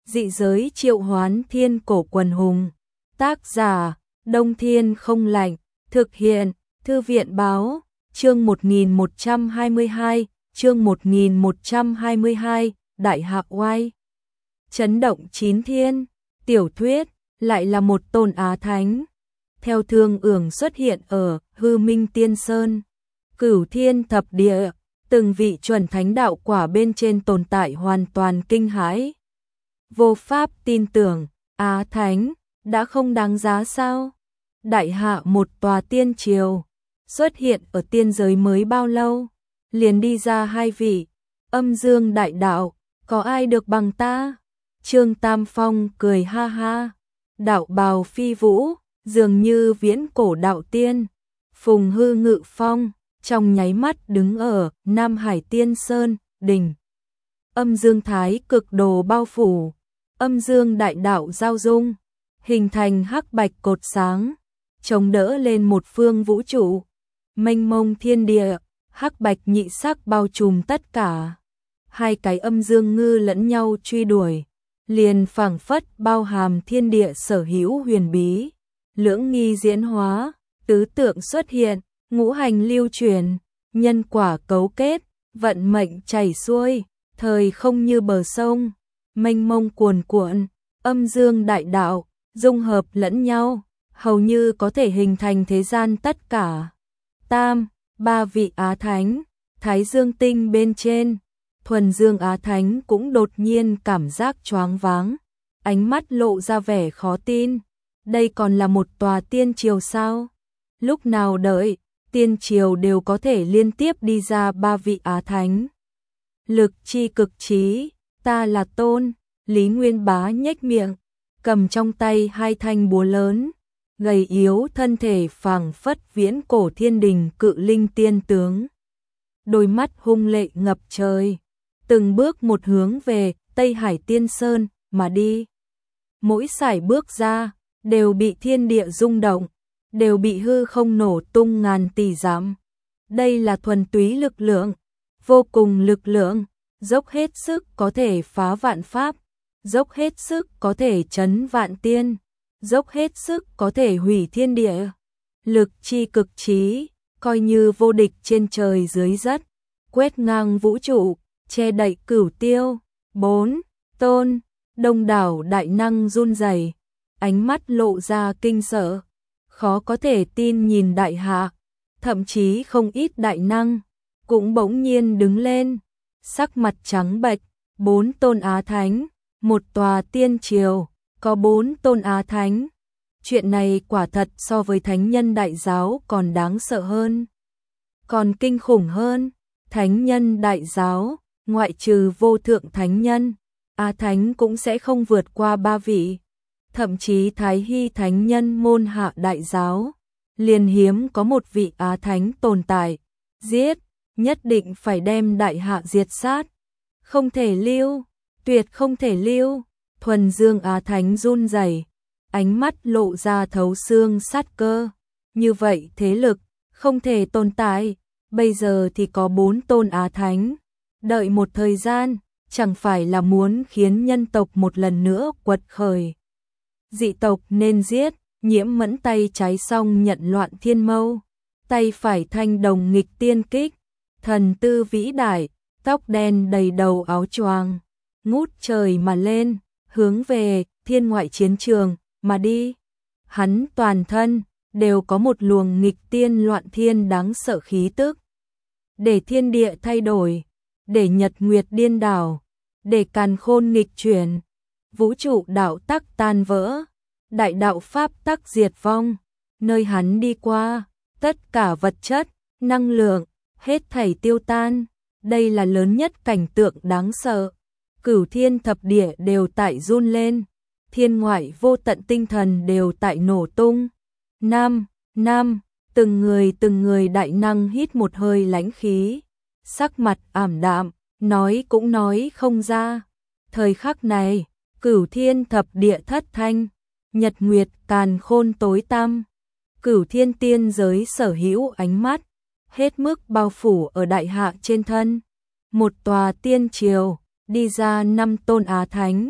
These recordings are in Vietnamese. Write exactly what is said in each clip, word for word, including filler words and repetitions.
Dị giới triệu hoán thiên cổ quần hùng. Tác giả, Đông Thiên Không Lạnh. Thực hiện, Thư viện Báo. Chương một nghìn một trăm hai mươi hai, chương một nghìn một trăm hai mươi hai, Đại Hạ Oai. Chấn động chín thiên. Tiểu thuyết, lại là một tôn Á Thánh. Theo Thương Ưởng xuất hiện ở Hư Minh Tiên Sơn. Cửu thiên thập địa, từng vị chuẩn thánh đạo quả bên trên tồn tại hoàn toàn kinh hãi. Vô pháp tin tưởng, Á Thánh, đã không đáng giá sao? Đại hạ một tòa tiên triều, xuất hiện ở tiên giới mới bao lâu, liền đi ra hai vị, âm dương đại đạo, có ai được bằng ta? Trương Tam Phong cười ha ha, đạo bào phi vũ, dường như viễn cổ đạo tiên. Phùng Hư Ngự Phong, trong nháy mắt đứng ở Nam Hải Tiên Sơn, đỉnh. Âm dương thái cực đồ bao phủ, âm dương đại đạo giao dung, hình thành hắc bạch cột sáng, chống đỡ lên một phương vũ trụ. Mênh mông thiên địa, hắc bạch nhị sắc bao trùm tất cả. Hai cái âm dương ngư lẫn nhau truy đuổi, liền phảng phất bao hàm thiên địa sở hữu huyền bí. Lưỡng nghi diễn hóa, tứ tượng xuất hiện, ngũ hành lưu truyền, nhân quả cấu kết, vận mệnh chảy xuôi, thời không như bờ sông, mênh mông cuồn cuộn, âm dương đại đạo, dung hợp lẫn nhau, hầu như có thể hình thành thế gian tất cả. Tam, ba vị Á Thánh, Thái Dương Tinh bên trên, thuần dương Á Thánh cũng đột nhiên cảm giác choáng váng, ánh mắt lộ ra vẻ khó tin. Đây còn là một tòa tiên triều sao? Lúc nào đợi, tiên triều đều có thể liên tiếp đi ra ba vị Á Thánh. Lực chi cực trí, ta là tôn, Lý Nguyên Bá nhếch miệng, cầm trong tay hai thanh búa lớn, gầy yếu thân thể phảng phất viễn cổ thiên đình cự linh tiên tướng. Đôi mắt hung lệ ngập trời, từng bước một hướng về Tây Hải Tiên Sơn mà đi. Mỗi sải bước ra, đều bị thiên địa rung động, đều bị hư không nổ tung ngàn tỷ dặm. Đây là thuần túy lực lượng, vô cùng lực lượng, dốc hết sức có thể phá vạn pháp, dốc hết sức có thể chấn vạn tiên, dốc hết sức có thể hủy thiên địa. Lực chi cực trí, coi như vô địch trên trời dưới đất, quét ngang vũ trụ, che đậy cửu tiêu. Bốn, tôn, đông đảo đại năng run rẩy, ánh mắt lộ ra kinh sợ, khó có thể tin nhìn đại hạ, thậm chí không ít đại năng cũng bỗng nhiên đứng lên, sắc mặt trắng bệch. Bốn tôn Á Thánh, một tòa tiên triều, có bốn tôn Á Thánh. Chuyện này quả thật so với thánh nhân đại giáo còn đáng sợ hơn, còn kinh khủng hơn. Thánh nhân đại giáo, ngoại trừ vô thượng thánh nhân, Á Thánh cũng sẽ không vượt qua ba vị. Thậm chí Thái Hy thánh nhân môn hạ đại giáo, liền hiếm có một vị Á Thánh tồn tại. Giết, nhất định phải đem đại hạ diệt sát. Không thể lưu, tuyệt không thể lưu. Thuần dương Á Thánh run rẩy, ánh mắt lộ ra thấu xương sát cơ. Như vậy thế lực, không thể tồn tại. Bây giờ thì có bốn tôn Á Thánh. Đợi một thời gian, chẳng phải là muốn khiến nhân tộc một lần nữa quật khởi. Dị tộc nên giết. Nhiễm Mẫn tay trái xong nhận loạn thiên mâu, tay phải thanh đồng nghịch tiên kích, thần tư vĩ đại, tóc đen đầy đầu áo choàng, ngút trời mà lên, hướng về thiên ngoại chiến trường mà đi. Hắn toàn thân đều có một luồng nghịch tiên loạn thiên đáng sợ khí tức, để thiên địa thay đổi, để nhật nguyệt điên đảo, để càn khôn nghịch chuyển, vũ trụ đạo tắc tan vỡ, đại đạo pháp tắc diệt vong. Nơi hắn đi qua, tất cả vật chất, năng lượng, hết thảy tiêu tan. Đây là lớn nhất cảnh tượng đáng sợ. Cửu thiên thập địa đều tại run lên, thiên ngoại vô tận tinh thần đều tại nổ tung. Nam, nam, từng người từng người đại năng hít một hơi lãnh khí, sắc mặt ảm đạm, nói cũng nói không ra. Thời khắc này, cửu thiên thập địa thất thanh, nhật nguyệt càn khôn tối tăm, cửu thiên tiên giới sở hữu ánh mắt, hết mức bao phủ ở đại hạ trên thân. Một tòa tiên triều, đi ra năm tôn Á Thánh,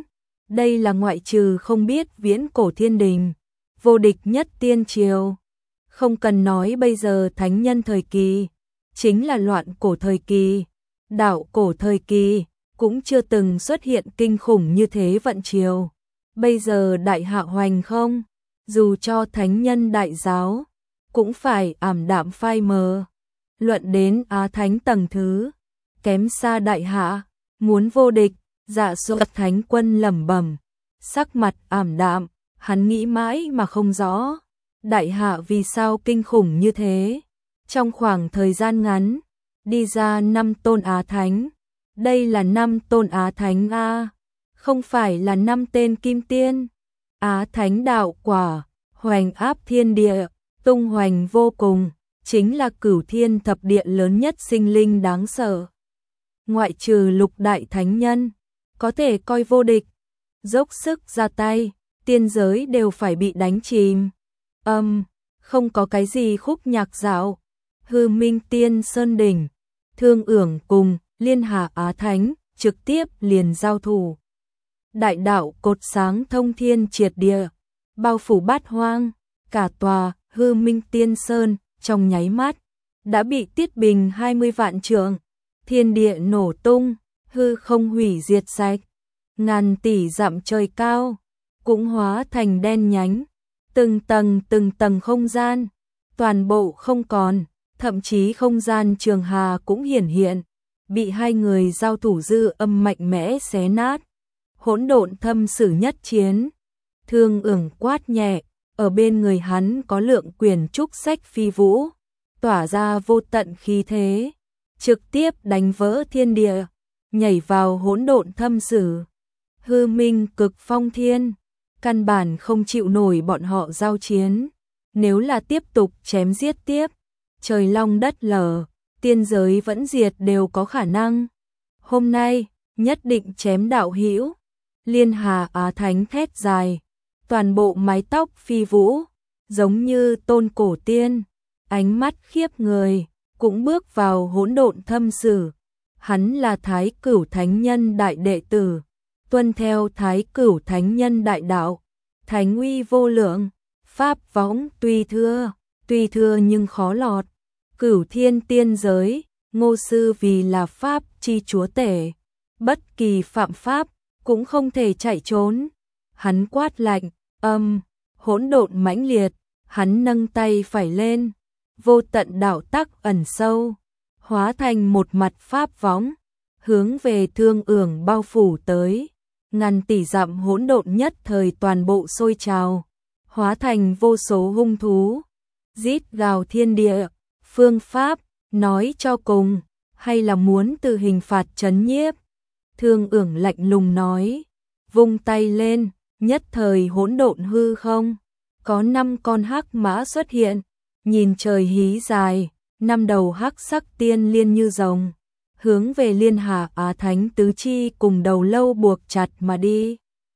Đây là ngoại trừ không biết viễn cổ thiên đình, vô địch nhất tiên triều. Không cần nói bây giờ thánh nhân thời kỳ, chính là loạn cổ thời kỳ, đạo cổ thời kỳ, cũng chưa từng xuất hiện kinh khủng như thế vận triều. Bây giờ đại hạ hoành không, dù cho thánh nhân đại giáo, cũng phải ảm đạm phai mờ. Luận đến Á Thánh tầng thứ, kém xa đại hạ, muốn vô địch, Dạ Xoạt thánh quân lẩm bẩm, sắc mặt ảm đạm, hắn nghĩ mãi mà không rõ, đại hạ vì sao kinh khủng như thế. Trong khoảng thời gian ngắn, đi ra năm tôn Á Thánh, đây là năm tôn Á Thánh a, không phải là năm tên kim tiên. Á Thánh đạo quả, hoành áp thiên địa, tung hoành vô cùng, chính là cửu thiên thập địa lớn nhất sinh linh đáng sợ. Ngoại trừ lục đại thánh nhân, có thể coi vô địch, dốc sức ra tay, tiên giới đều phải bị đánh chìm. Âm, um, không có cái gì khúc nhạc dạo, Hư Minh Tiên Sơn Đỉnh, Thương Ưởng cùng Liên Hà Á Thánh trực tiếp liền giao thủ. Đại đạo cột sáng thông thiên triệt địa, bao phủ bát hoang, cả tòa Hư Minh Tiên Sơn trong nháy mắt đã bị tiết bình hai mươi vạn trượng, thiên địa nổ tung, hư không hủy diệt sạch, ngàn tỷ dặm trời cao cũng hóa thành đen nhánh, từng tầng từng tầng không gian, toàn bộ không còn, thậm chí không gian trường hà cũng hiển hiện, bị hai người giao thủ dư âm mạnh mẽ xé nát. Hỗn độn thâm sử nhất chiến, Thương Ưởng quát nhẹ, ở bên người hắn có lượng quyền trúc sách phi vũ, tỏa ra vô tận khí thế, trực tiếp đánh vỡ thiên địa, nhảy vào hỗn độn thâm sử. Hư Minh cực phong thiên, căn bản không chịu nổi bọn họ giao chiến, nếu là tiếp tục chém giết tiếp, trời long đất lở, tiên giới vẫn diệt đều có khả năng. Hôm nay, nhất định chém đạo hữu. Liên Hà Á Thánh thét dài, toàn bộ mái tóc phi vũ, giống như tôn cổ tiên, ánh mắt khiếp người, cũng bước vào hỗn độn thâm sử. Hắn là Thái Cửu Thánh Nhân đại đệ tử, tuân theo Thái Cửu Thánh Nhân đại đạo, thánh uy vô lượng, pháp võng tuy thưa, tuy thưa nhưng khó lọt. Cửu thiên tiên giới, Ngô sư vì là pháp chi chúa tể, bất kỳ phạm pháp cũng không thể chạy trốn. Hắn quát lạnh, âm, hỗn độn mãnh liệt, hắn nâng tay phải lên, vô tận đạo tắc ẩn sâu, hóa thành một mặt pháp võng, hướng về Thương Ưởng bao phủ tới. Ngàn tỷ dặm hỗn độn nhất thời toàn bộ sôi trào, hóa thành vô số hung thú, rít gào thiên địa. Phương pháp, nói cho cùng, hay là muốn từ hình phạt trấn nhiếp? Thương Ưởng lạnh lùng nói, vung tay lên, nhất thời hỗn độn hư không, có năm con hắc mã xuất hiện, nhìn trời hí dài, năm đầu hắc sắc tiên liên như rồng, hướng về Liên Hà Á Thánh tứ chi cùng đầu lâu buộc chặt mà đi.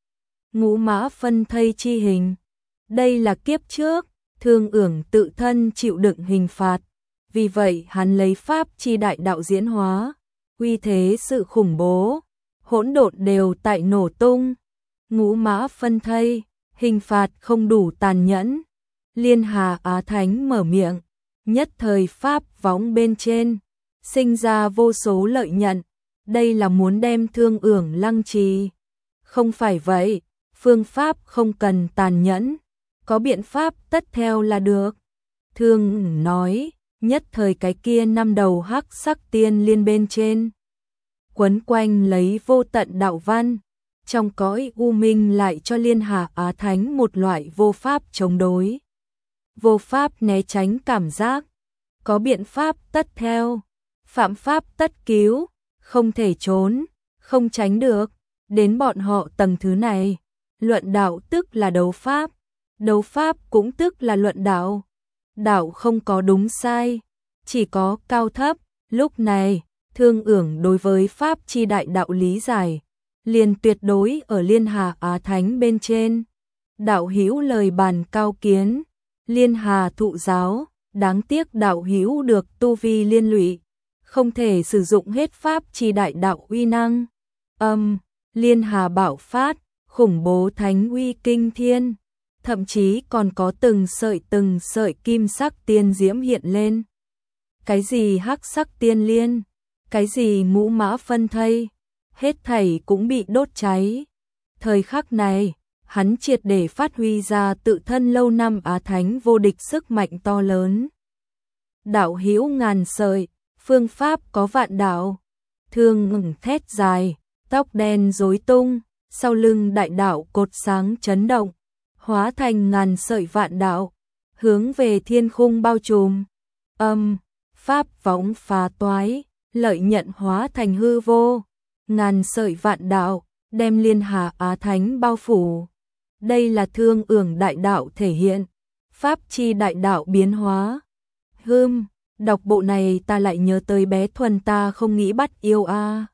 Ngũ mã phân thây chi hình, đây là kiếp trước, Thương Ưởng tự thân chịu đựng hình phạt, vì vậy hắn lấy pháp chi đại đạo diễn hóa, uy thế sự khủng bố, hỗn độn đều tại nổ tung. Ngũ mã phân thây, hình phạt không đủ tàn nhẫn. Liên Hà Á Thánh mở miệng, nhất thời pháp võng bên trên, sinh ra vô số lợi nhận, đây là muốn đem Thương Ưởng lăng trì. Không phải vậy, phương pháp không cần tàn nhẫn, có biện pháp tất theo là được. Thương Ưởng nói, nhất thời cái kia năm đầu hắc sắc tiên liên bên trên, quấn quanh lấy vô tận đạo văn, trong cõi u minh lại cho Liên Hà Á Thánh một loại vô pháp chống đối, vô pháp né tránh cảm giác, có biện pháp tất theo, phạm pháp tất cứu, không thể trốn, không tránh được. Đến bọn họ tầng thứ này, luận đạo tức là đấu pháp, đấu pháp cũng tức là luận đạo. Đạo không có đúng sai, chỉ có cao thấp. Lúc này, Thương Ưởng đối với pháp chi đại đạo lý giải, liền tuyệt đối ở Liên Hà Á Thánh bên trên. Đạo hữu lời bàn cao kiến, Liên Hà thụ giáo, đáng tiếc đạo hữu được tu vi liên lụy, không thể sử dụng hết pháp chi đại đạo uy năng. Âm, Liên Hà bạo phát, khủng bố thánh uy kinh thiên, thậm chí còn có từng sợi từng sợi kim sắc tiên diễm hiện lên. Cái gì hắc sắc tiên liên, cái gì ngũ mã phân thây, hết thảy cũng bị đốt cháy. Thời khắc này, hắn triệt để phát huy ra tự thân lâu năm Á Thánh vô địch sức mạnh to lớn. Đạo hữu ngàn sợi, phương pháp có vạn đạo, thương ngừng thét dài, tóc đen rối tung, sau lưng đại đạo cột sáng chấn động, hóa thành ngàn sợi vạn đạo, hướng về thiên khung bao trùm. Âm, pháp võng phá toái, lợi nhận hóa thành hư vô, ngàn sợi vạn đạo, đem liên hà Á Thánh bao phủ. Đây là thương ưởng đại đạo thể hiện, pháp chi đại đạo biến hóa. Hừm, đọc bộ này ta lại nhớ tới bé Thuần ta không nghĩ bắt yêu a. À.